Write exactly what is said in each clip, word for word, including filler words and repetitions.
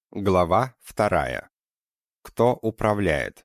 Глава вторая. Кто управляет?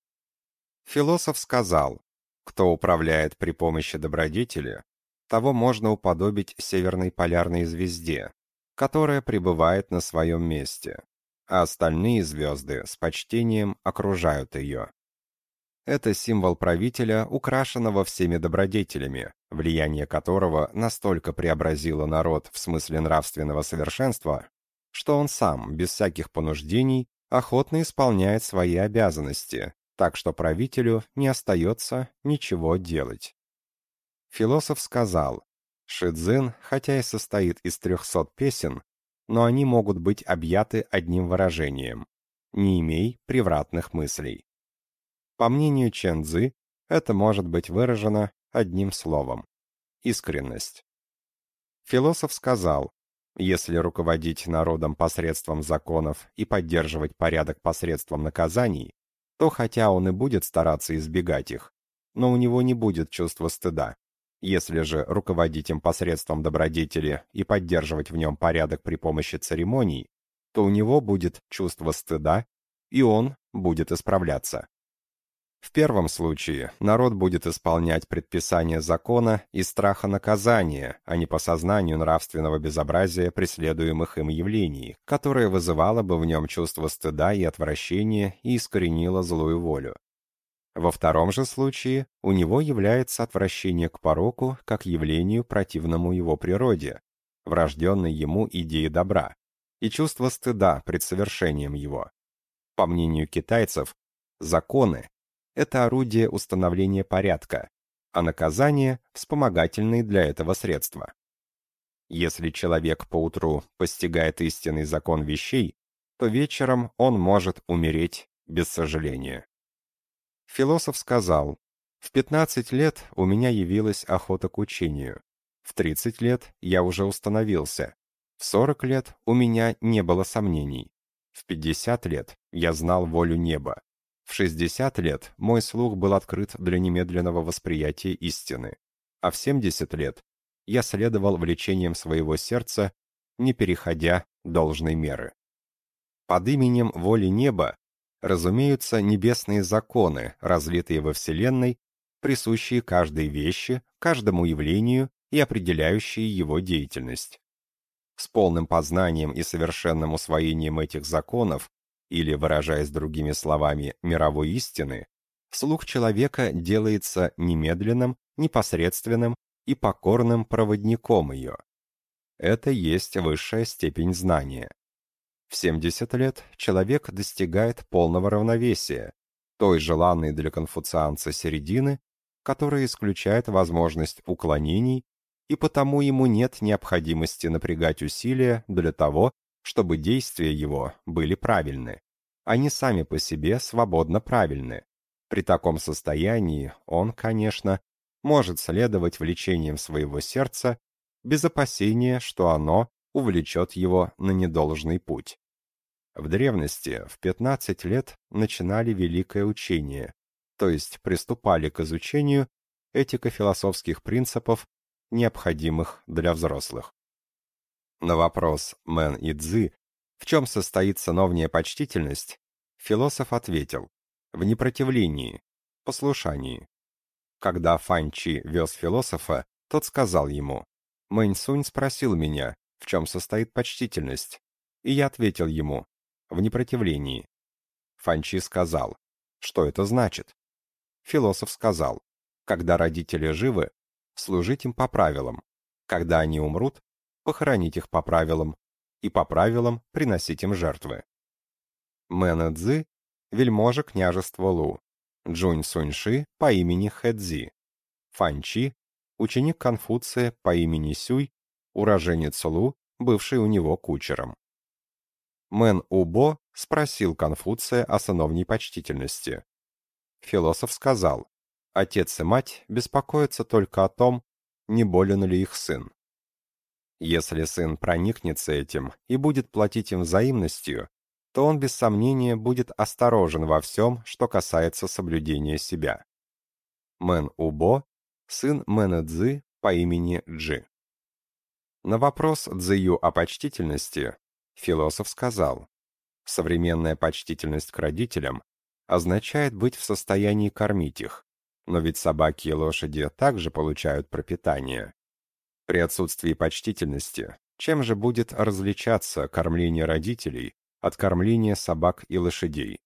Философ сказал, кто управляет при помощи добродетели, того можно уподобить северной полярной звезде, которая пребывает на своем месте, а остальные звезды с почтением окружают ее. Это символ правителя, украшенного всеми добродетелями, влияние которого настолько преобразило народ в смысле нравственного совершенства, что он сам, без всяких понуждений, охотно исполняет свои обязанности, так что правителю не остается ничего делать. Философ сказал, Ши-Цзин, хотя и состоит из трехсот песен, но они могут быть объяты одним выражением «не имей превратных мыслей». По мнению Чен Цзы, это может быть выражено одним словом – искренность. Философ сказал, если руководить народом посредством законов и поддерживать порядок посредством наказаний, то хотя он и будет стараться избегать их, но у него не будет чувства стыда. Если же руководить им посредством добродетели и поддерживать в нем порядок при помощи церемоний, то у него будет чувство стыда, и он будет исправляться. В первом случае народ будет исполнять предписания закона из страха наказания, а не по сознанию нравственного безобразия преследуемых им явлений, которое вызывало бы в нем чувство стыда и отвращения и искоренило злую волю. Во втором же случае у него является отвращение к пороку как явлению, противному его природе, врожденной ему идее добра, и чувство стыда пред совершением его. По мнению китайцев, законы — это орудие установления порядка, а наказание — вспомогательные для этого средства. Если человек поутру постигает истинный закон вещей, то вечером он может умереть без сожаления. Философ сказал, в пятнадцать лет у меня явилась охота к учению, в тридцать лет я уже установился, в сорок лет у меня не было сомнений, в пятьдесят лет я знал волю неба, в шестьдесят лет мой слух был открыт для немедленного восприятия истины, а в семьдесят лет я следовал влечениям своего сердца, не переходя должной меры. Под именем воли неба разумеются небесные законы, разлитые во Вселенной, присущие каждой вещи, каждому явлению и определяющие его деятельность. С полным познанием и совершенным усвоением этих законов, или, выражаясь другими словами, мировой истины, слух человека делается немедленным, непосредственным и покорным проводником ее. Это есть высшая степень знания. В семьдесят лет человек достигает полного равновесия, той желанной для конфуцианца середины, которая исключает возможность уклонений, и потому ему нет необходимости напрягать усилия для того, чтобы действия его были правильны. Они сами по себе свободно правильны. При таком состоянии он, конечно, может следовать влечениям своего сердца без опасения, что оно увлечет его на недолжный путь. В древности в пятнадцать лет начинали великое учение, то есть приступали к изучению этико-философских принципов, необходимых для взрослых. На вопрос Мэн и Цзы, в чем состоит сыновняя почтительность, философ ответил: в непротивлении, послушании. Когда Фань Чи вез философа, тот сказал ему: Мэнь Сунь спросил меня, в чем состоит почтительность, и я ответил ему: в непротивлении. Фань Чи сказал: что это значит? Философ сказал: когда родители живы, служить им по правилам, когда они умрут, похоронить их по правилам, и по правилам приносить им жертвы. Мэн и Цзы — вельможа княжества Лу, Джунь Суньши по имени Хэцзи, Фань Чи — ученик Конфуция по имени Сюй, уроженец Лу, бывший у него кучером. Мэн Убо спросил Конфуция о сыновней почтительности. Философ сказал: отец и мать беспокоятся только о том, не болен ли их сын. Если сын проникнется этим и будет платить им взаимностью, то он без сомнения будет осторожен во всем, что касается соблюдения себя. Мэн Убо — сын Мэна Цзы по имени Джи. На вопрос Цзэю о почтительности философ сказал: Современная почтительность к родителям означает быть в состоянии кормить их, но ведь собаки и лошади также получают пропитание. При отсутствии почтительности, чем же будет различаться кормление родителей от кормления собак и лошадей?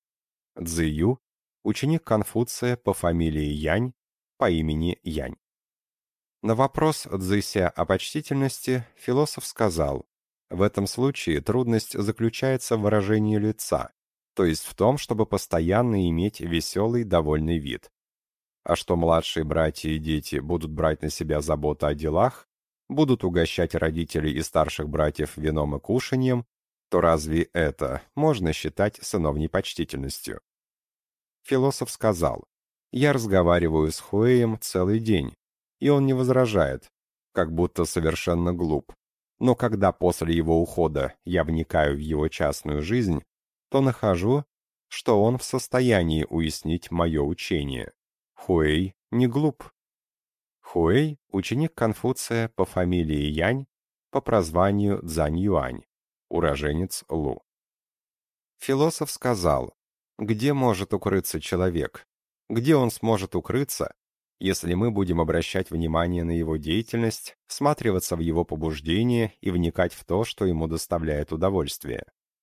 Цзы ученик Конфуция по фамилии Янь, по имени Янь. На вопрос Цзыся о почтительности философ сказал: в этом случае трудность заключается в выражении лица, то есть в том, чтобы постоянно иметь веселый, довольный вид. А что младшие братья и дети будут брать на себя заботу о делах, будут угощать родителей и старших братьев вином и кушаньем, то разве это можно считать сыновней почтительностью? Философ сказал: я разговариваю с Хуэем целый день, и он не возражает, как будто совершенно глуп. Но когда после его ухода я вникаю в его частную жизнь, то нахожу, что он в состоянии уяснить мое учение. Хуэй не глуп. Хуэй – ученик Конфуция по фамилии Янь, по прозванию Цзань Юань, уроженец Лу. Философ сказал: где может укрыться человек? Где он сможет укрыться, если мы будем обращать внимание на его деятельность, всматриваться в его побуждения и вникать в то, что ему доставляет удовольствие?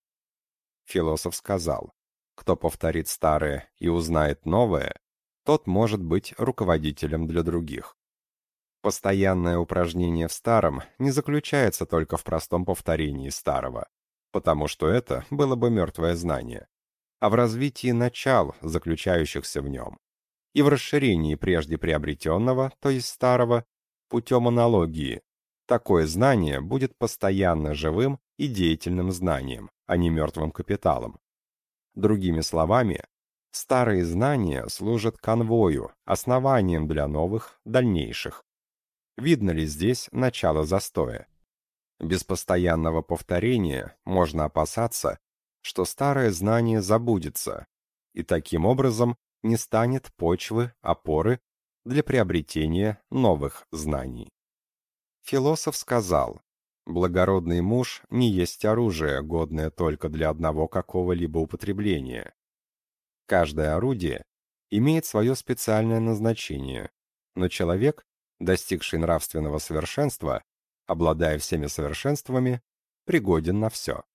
Философ сказал: кто повторит старое и узнает новое, тот может быть руководителем для других. Постоянное упражнение в старом не заключается только в простом повторении старого, потому что это было бы мертвое знание, а в развитии начал, заключающихся в нем, и в расширении прежде приобретенного, то есть старого, путем аналогии. Такое знание будет постоянно живым и деятельным знанием, а не мертвым капиталом. Другими словами, старые знания служат конвою, основанием для новых, дальнейших. Видно ли здесь начало застоя? Без постоянного повторения можно опасаться, что старое знание забудется, и таким образом не станет почвы, опоры для приобретения новых знаний. Философ сказал: благородный муж не есть оружие, годное только для одного какого-либо употребления. Каждое орудие имеет свое специальное назначение, но человек, достигший нравственного совершенства, обладая всеми совершенствами, пригоден на все.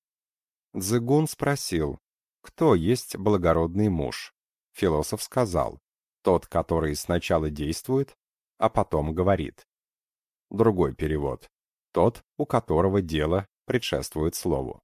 Цзыгун спросил: кто есть благородный муж? Философ сказал: тот, который сначала действует, а потом говорит. Другой перевод: тот, у которого дело предшествует слову.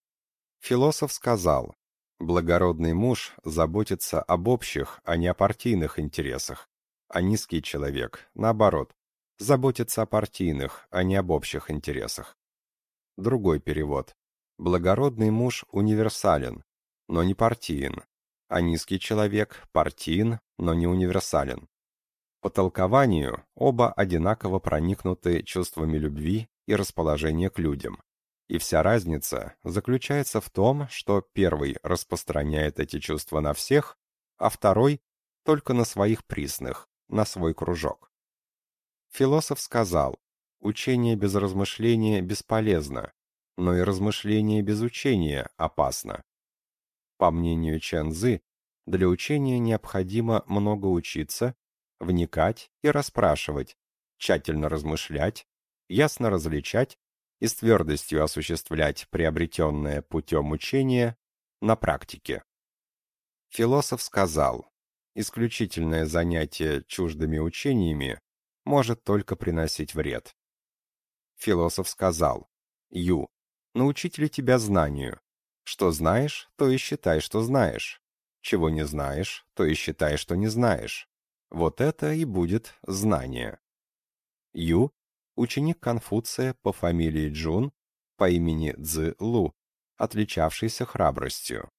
Философ сказал: благородный муж заботится об общих, а не о партийных интересах, а низкий человек, наоборот, заботится о партийных, а не об общих интересах. Другой перевод: благородный муж универсален, но не партиен, а низкий человек партиен, но не универсален. По толкованию оба одинаково проникнуты чувствами любви и расположения к людям, и вся разница заключается в том, что первый распространяет эти чувства на всех, а второй только на своих присных, на свой кружок. Философ сказал: учение без размышления бесполезно, но и размышление без учения опасно. По мнению Чэн Цзы, для учения необходимо много учиться, вникать и расспрашивать, тщательно размышлять, ясно различать и с твердостью осуществлять приобретенное путем учения на практике. Философ сказал: исключительное занятие чуждыми учениями может только приносить вред. Философ сказал: Ю, научить ли тебя знанию? Что знаешь, то и считай, что знаешь. Чего не знаешь, то и считай, что не знаешь. Вот это и будет знание. Ю – ученик Конфуция по фамилии Джун, по имени Цзы Лу, отличавшийся храбростью.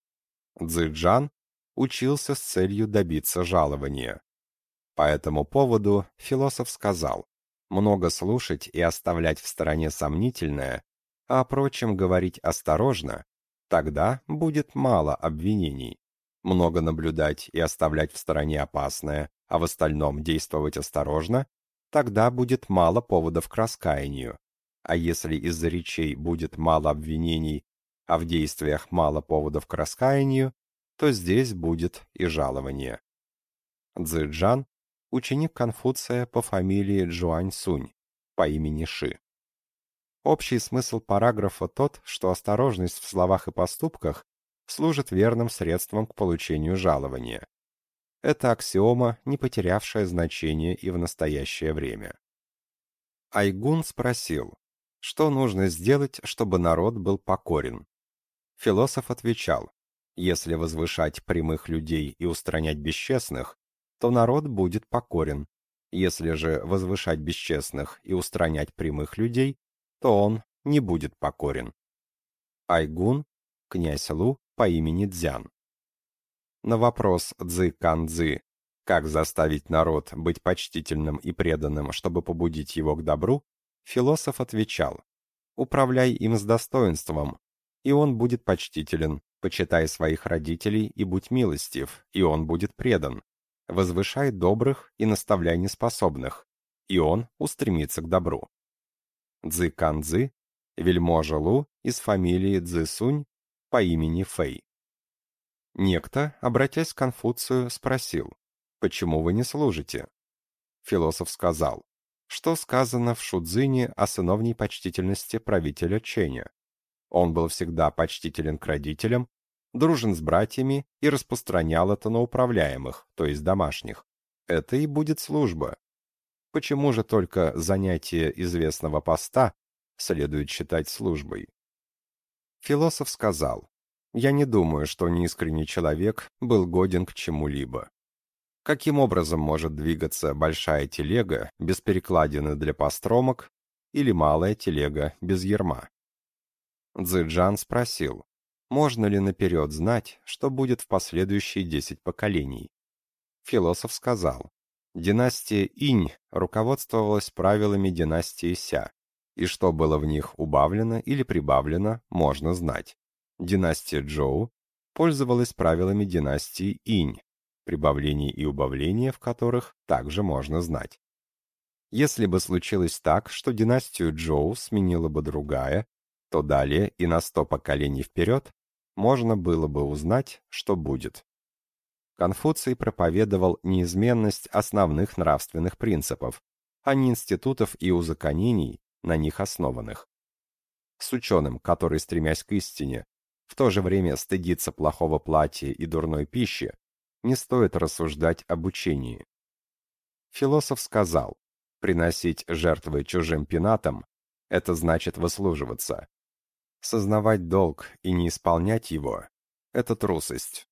Цзы Джан учился с целью добиться жалования. По этому поводу философ сказал: много слушать и оставлять в стороне сомнительное, а о прочем говорить осторожно, тогда будет мало обвинений. Много наблюдать и оставлять в стороне опасное, а в остальном действовать осторожно, тогда будет мало поводов к раскаянию. А если из-за речей будет мало обвинений, а в действиях мало поводов к раскаянию, то здесь будет и жалование. Цзэджан – ученик Конфуция по фамилии Джуаньсунь, по имени Ши. Общий смысл параграфа тот, что осторожность в словах и поступках служит верным средством к получению жалования. Это аксиома, не потерявшая значение и в настоящее время. Айгун спросил, что нужно сделать, чтобы народ был покорен. Философ отвечал, если возвышать прямых людей и устранять бесчестных, то народ будет покорен. Если же возвышать бесчестных и устранять прямых людей, то он не будет покорен. Айгун, князь Лу по имени Цзян. На вопрос Цзы Кан-Цзы, как заставить народ быть почтительным и преданным, чтобы побудить его к добру, философ отвечал, управляй им с достоинством, и он будет почтителен, почитай своих родителей и будь милостив, и он будет предан, возвышай добрых и наставляй неспособных, и он устремится к добру. Цзы Кан-Цзы, вельможа Лу из фамилии Цзысунь по имени Фэй. Некто, обратясь к Конфуцию, спросил, «Почему вы не служите?» Философ сказал, что сказано в Шудзине о сыновней почтительности правителя Чэня. Он был всегда почтителен к родителям, дружен с братьями и распространял это на управляемых, то есть домашних. Это и будет служба. Почему же только занятие известного поста следует считать службой? Философ сказал, «Я не думаю, что неискренний человек был годен к чему-либо. Каким образом может двигаться большая телега без перекладины для постромок или малая телега без ярма?» Цзэджан спросил, можно ли наперед знать, что будет в последующие десять поколений? Философ сказал, династия Инь руководствовалась правилами династии Ся, и что было в них убавлено или прибавлено, можно знать. Династия Чжоу пользовалась правилами династии Инь, прибавление и убавление в которых также можно знать. Если бы случилось так, что династию Чжоу сменила бы другая, то далее и на сто поколений вперед можно было бы узнать, что будет. Конфуций проповедовал неизменность основных нравственных принципов, а не институтов и узаконений, на них основанных. С ученым, который, стремясь к истине, в то же время стыдится плохого платья и дурной пищи, не стоит рассуждать об учении. Философ сказал, приносить жертвы чужим пенатам – это значит выслуживаться. Сознавать долг и не исполнять его – это трусость.